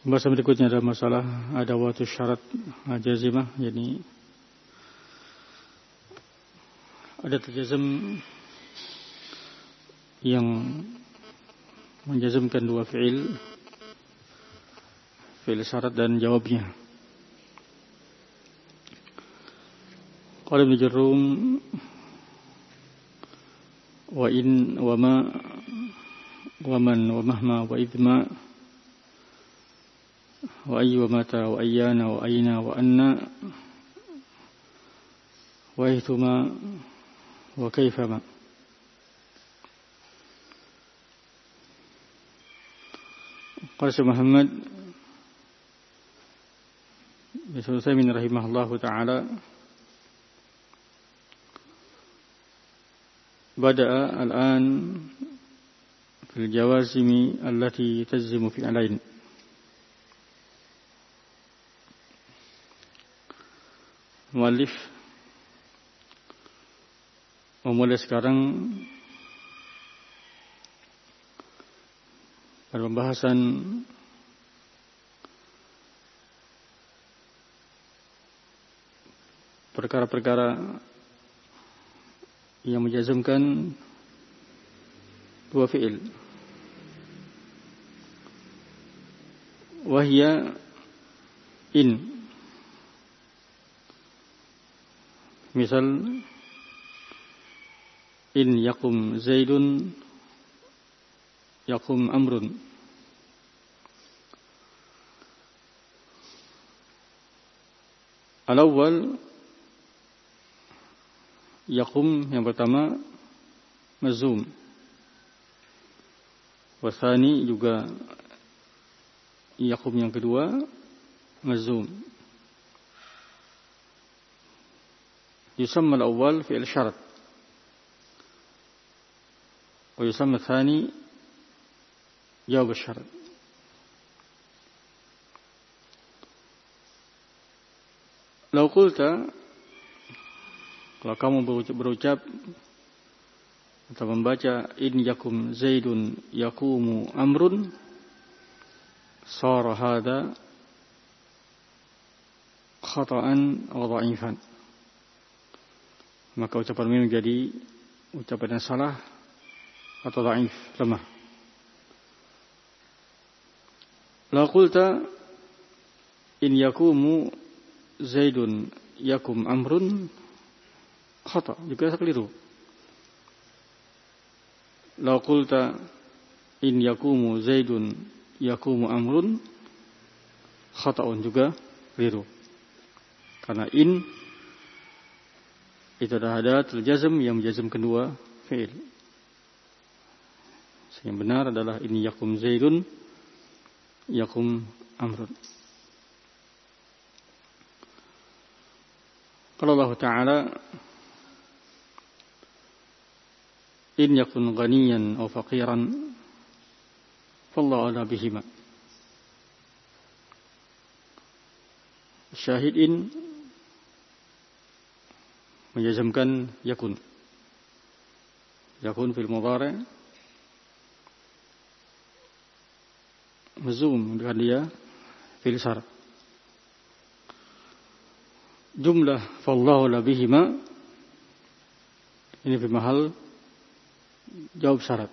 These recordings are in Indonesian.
Pembahasan berikutnya adalah masalah adawatus syarat jazimah, yakni ada terjazam yang menjazmkan dua fi'il syarat dan jawabnya. Qala Ibnu Jarrum wa in wa ma wa man wa mahma wa idma wa ayyu wa mata wa ayyana wa ayna wa anna wa ithuma wa kayfama. Qala Syekh Muhammad bin Sulaiman rahimahullahu taala bada'a al-an fil jawazimi allati tajzimu fi alain. Muallif memulai sekarang pada pembahasan perkara-perkara yang menjazmkan dua fi'il. Wahya in. Misal in yakum Zaidun yakum Amrun. Al-awwal yakum yang pertama mazum. Wasani juga yakum yang kedua mazum. Yusamma al-awwal fi'il syarat. Wa yusamma al-thani jawab syarat. Lau qulta, kalau kamu berucap atau membaca in yakum Zaidun yakumu Amrun, sara hadha khata'an wa dha'ifan. Maka ucapan ini menjadi ucapan yang salah atau dhaif, lemah. La qulta in yakumu Zaidun yakum Amrun, khata, juga keliru. La qulta in yakumu Zaidun yakumu Amrun, khata'un, juga keliru. Karena in itu adalah adatul jazm yang menjazm kedua fi'il. Yang benar adalah in yakum Zaidun yakum Amrun. Qala Allah Ta'ala in yakun ghaniyan aw faqiran fallahu ala bihima. Syahid in menjazmkan yakun. Yakun fil mudhari' mazum dengan dia fil syarat. Jumlah fallahu la bihima ini fi mahal jawab syarat.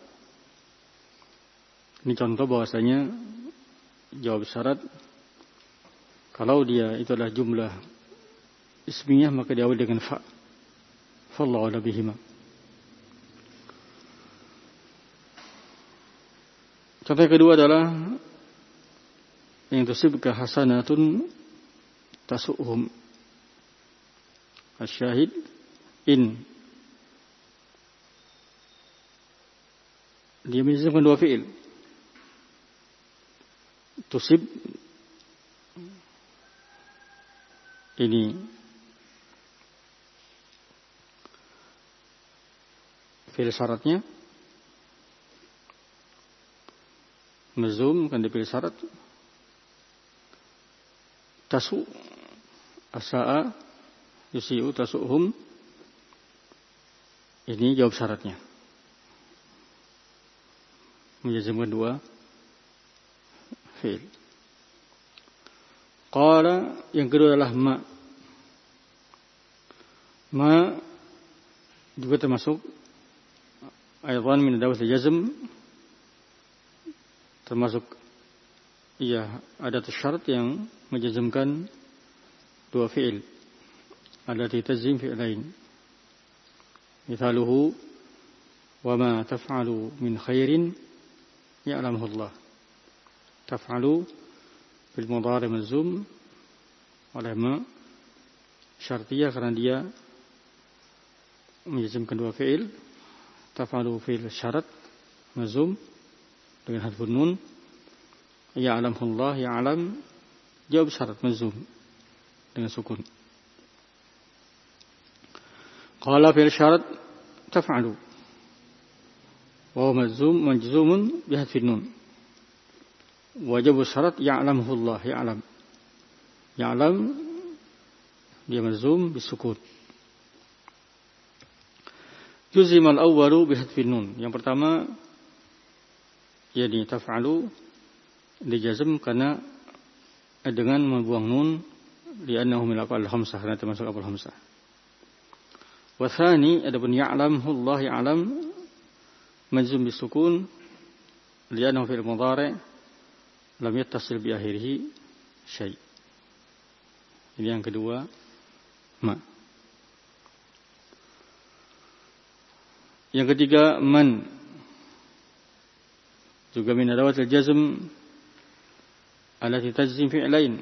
Ini contoh bahwasanya jawab syarat kalau dia itu adalah jumlah ismiyah maka diawali dengan fa. Fallahu la bihima. Contoh yang kedua adalah yang tusibka hasanatun tasu'hum. Asyahid in dia menjazmkan dua fi'il. Tusib ini fi'il syaratnya, mazum kan dipilih syarat. Tasu asa'a yusi'u tasu'hum, ini jawab syaratnya, menjazmkan dua fi'il. Qala, yang kedua adalah ma. Ma juga termasuk ayatan min adawat al-jazm, termasuk ada syarat yang menjazmkan dua fi'il. Ada tazim fi'lain. Mithaluhu wa ma taf'alu min khairin ya'lamuhu Allah. Taf'alu bil mudhari' mazmum oleh ma syartiyah karena dia menjazmkan dua fi'il. Taf'alu fi'il syarat mazmum dengan hadfun nun. Ya'lamuhu Allah, ya'lam jawab syarat mazmum dengan sukun. Qala fi'il syarat taf'alu wa majzumun bihadfin nun. Wajib syarat ya'lamuhu Allah, ya'lam. Ya'lam dia mazmum bisukun. Juzimal awwalu bihadfin nun. Yang pertama yakni taf'alu dijazm karena dengan membuang nun, li'annahu min al-af'al khamsah, karena termasuk af'al khamsah. Wa tsani, adapun ya'lamuhu Allah, ya'lam majzum bisukun li'annahu fi'il mudhari' lam yattasil bi akhirih syai'. Ini yang kedua, ma. Yang ketiga, man. Juga min adawat al-jazm allati tajzim fi'lain.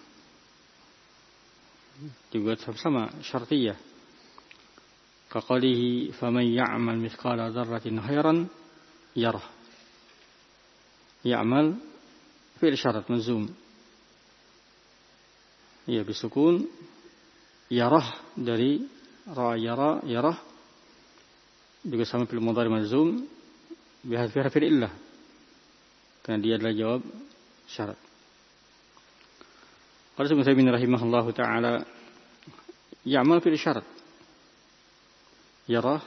Juga sama syartiyah. Kaqalihi faman ya'mal mithqala dzarratin khairan yarah. Ya'mal fi'il syarat mazmum. Ya bisukun, yarah dari ra yara, yarah juga sama fi'il mudhari mazmum bihadfi harfil illah karena dia adalah jawab syarat. Qala Syekh Utsaimin rahimahullahu taala, ya'mal fi'il syarat, yarah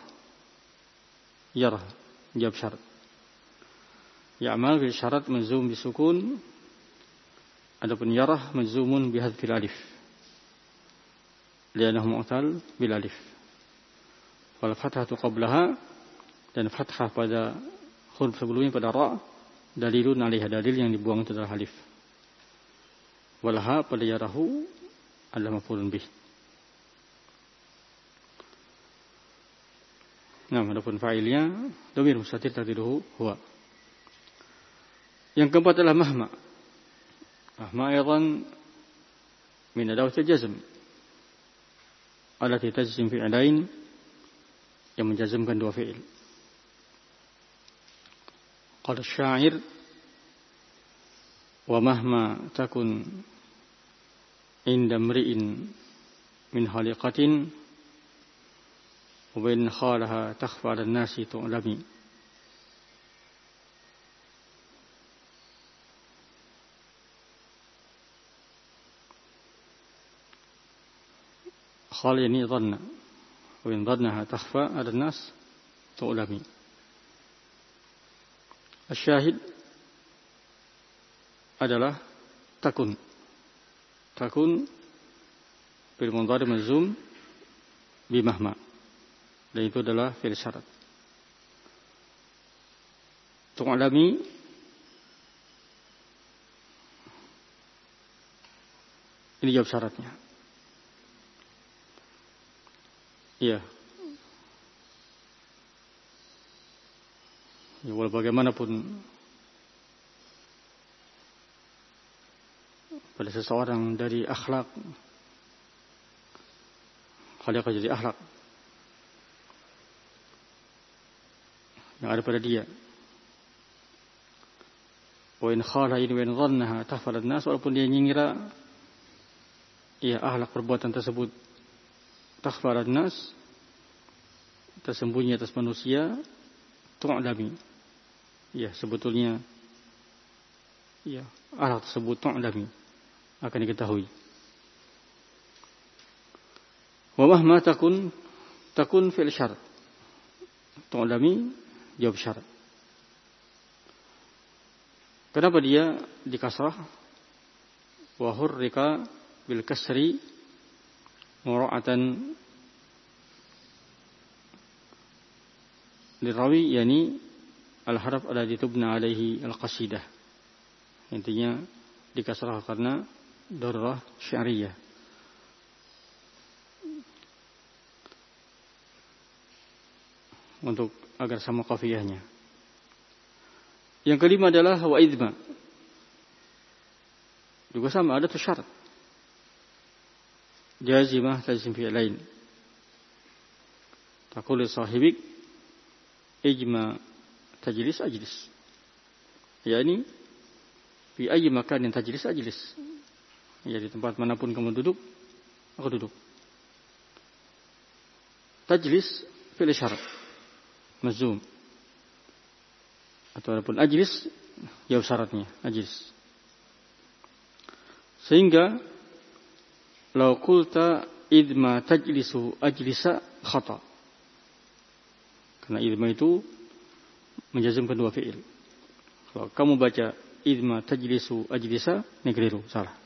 jawab syarat. Ya'mal fi'il syarat mazmum bisukun, adapun yarah majzumun bihadfil alif li'annahu mu'tal bil alif. Wal fathatu qablaha, dan fathah pada huruf sebelumnya pada ra dalilun alaiha, dalil yang dibuang itu adalah alif. Wal ha pada yarahu adalah maf'ulun bih. Nah, adapun fa'ilnya dhamir mustatir taqdiruhu huwa. Yang keempat adalah mahma. Mahma aidan min adawat al-jazm allati tajzim fi'lain, yang menjazmkan dua fi'il. Qala asy-sya'ir wa mahma takun inda mri'in min khaliqatin wa in khalaha takhfa 'ala an-nasi tu'lami. Khal yani dhanna, wa in dhannaha takhfa 'ala an-nas tu'lami. Asyahid adalah takun bil mudhari mazmum bi mahma, dan itu adalah fi'il syarat. Tu'lami ini jawab syaratnya. Iya. Ya, walau bagaimanapun pada seseorang dari akhlak, khaliqah jadi akhlak yang ada pada dia. Wa in khala in wa in dhannaha tahfal an-nas, walaupun dia mengira akhlak perbuatan tersebut takhfal an-nas, tersembunyi atas manusia, tu'lami. Ya, sebetulnya akhlak tersebut tu'lami, akan diketahui. Wa mahma takun fi'il syarat. Tu'lami jawab syarat. Kenapa dia dikasrah? wa hurrika bil kasri mura'atan lirawi, yani al-harf alladhi tubna alaihi al-qasidah. Intinya dikasrah karena darurah syar'iyyah. Untuk agar sama qafiyahnya. Yang kelima adalah wa idma. Juga sama, ada tuh syarat. Jazimah tajzim fi'lain. Taqul li sahibik ijma tajlis ajlis. Yani fi ayyi makanin tajlis ajlis. Ya, di tempat manapun kamu duduk, aku duduk. Tajlis fi'il syarat mazum. Atau adapun ajlis, jawab syaratnya ajlis. Sehingga law qulta idma tajlisu ajlisa khata. Karena idma itu menjazmkan dua fi'il. Kalau kamu baca idma tajlisu ajlisa, ini keliru, salah.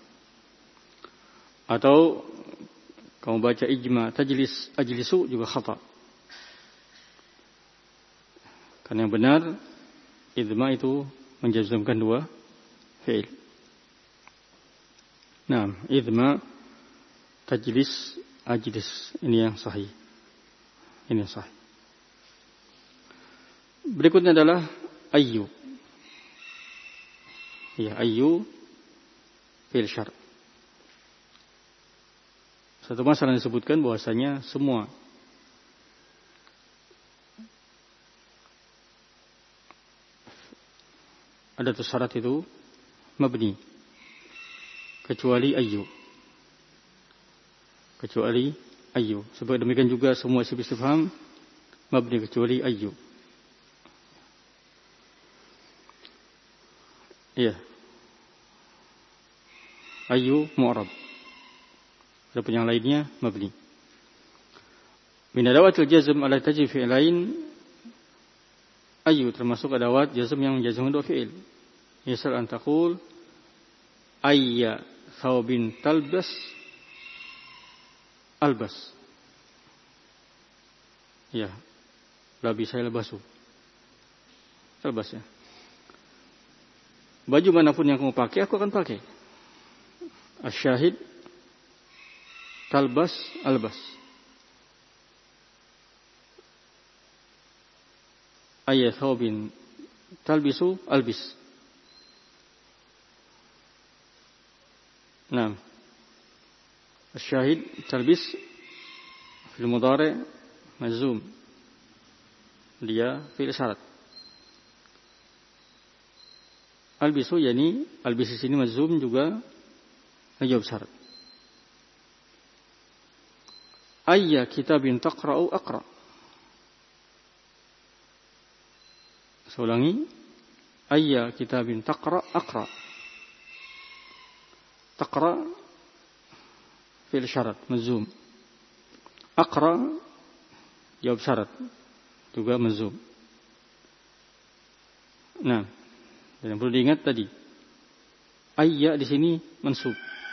Atau kamu baca ijma tajlis ajlisu, juga khata. Karena yang benar idma itu menjazmkan dua fi'il. Nah, idma tajlis ajlis, ini yang sahih. Ini yang sahih. Berikutnya adalah ayyu. Ya, ayyu fi'il syart. Satu masalah disebutkan bahwasanya semua ada tuh syarat itu mabni kecuali ayyu. Kecuali ayyu. Sebab demikian juga semua isim istifham mabni kecuali ayyu. Iya. Ayyu mu'rab. Adapun yang lainnya mabni. Min adawatil jazm ala tajzi fi'lain, ayyu termasuk adawat jazm yang menjazmkan dua fi'il. Misal an taqul ayya thawbin talbas albas. Ya. La bisa yalbasu. Talbas ya. Baju manapun yang kamu pakai, aku akan pakai. Asyahid talbas albas. Ayya thawbin talbisu albis. Nah, asyahid talbis fil mudhari' majzum. Dia fi'il syarat. Albisu yani albis di sini majzum juga jawab syarat. Ayya kitabin taqra'u aqra. Saya ulangi. Ayya kitabin taqra' aqra. Taqra fi'il syarat mazum. Aqra jawab syarat juga mazum. Nah, dan yang perlu diingat tadi, ayya di sini mansub.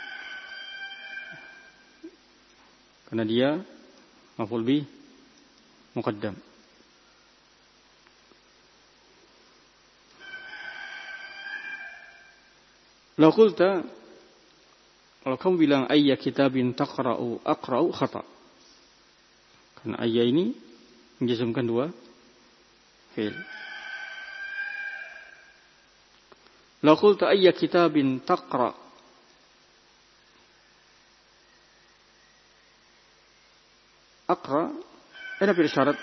Karena dia maf'ul bih muqaddam. Law qulta, kalau kamu bilang ayya kitabin taqra'u aqra'u khata. Karena ayya ini menjazmkan dua fi'il. Law qulta ayya kitabin taqra' aqra', ada fi'il syarat.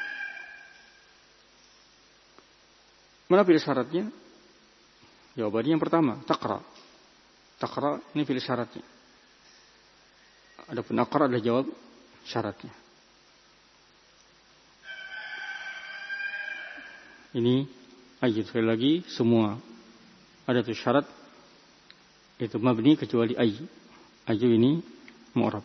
Mana fi'il syaratnya? Jawabannya yang pertama, taqra'. Taqra' ini fi'il syaratnya. Adapun aqra' adalah jawab syaratnya. Ini ayat sekali lagi semua ada tuh syarat itu mabni kecuali ayy. Ayy ini mu'rab.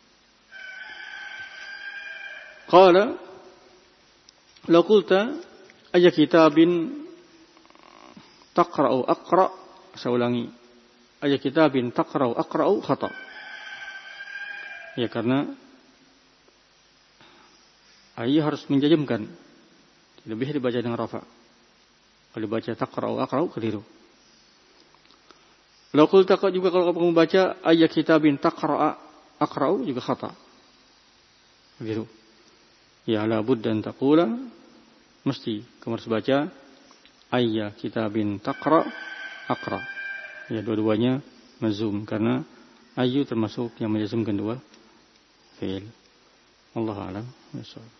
Qala law qulta ayya kitabin taqra'u aqra', saya ulangi. ayat kitabin taqra'u aqra'u khata. Ya, karena ayat harus menjajamkan. Tidak bisa dibaca dengan rafa. Kalau dibaca taqra'u aqra'u keliru. Lalu juga kalau kamu membaca ayat kitabin taqra'a aqra'u juga khata. Keliru. Ya la budda an taqula, mesti kamu harus baca ayat kitabin taqra' aqra'. Ya, dua-duanya mazum karena ayu termasuk yang menjazmkan dua fi'il. Wallahu a'lam.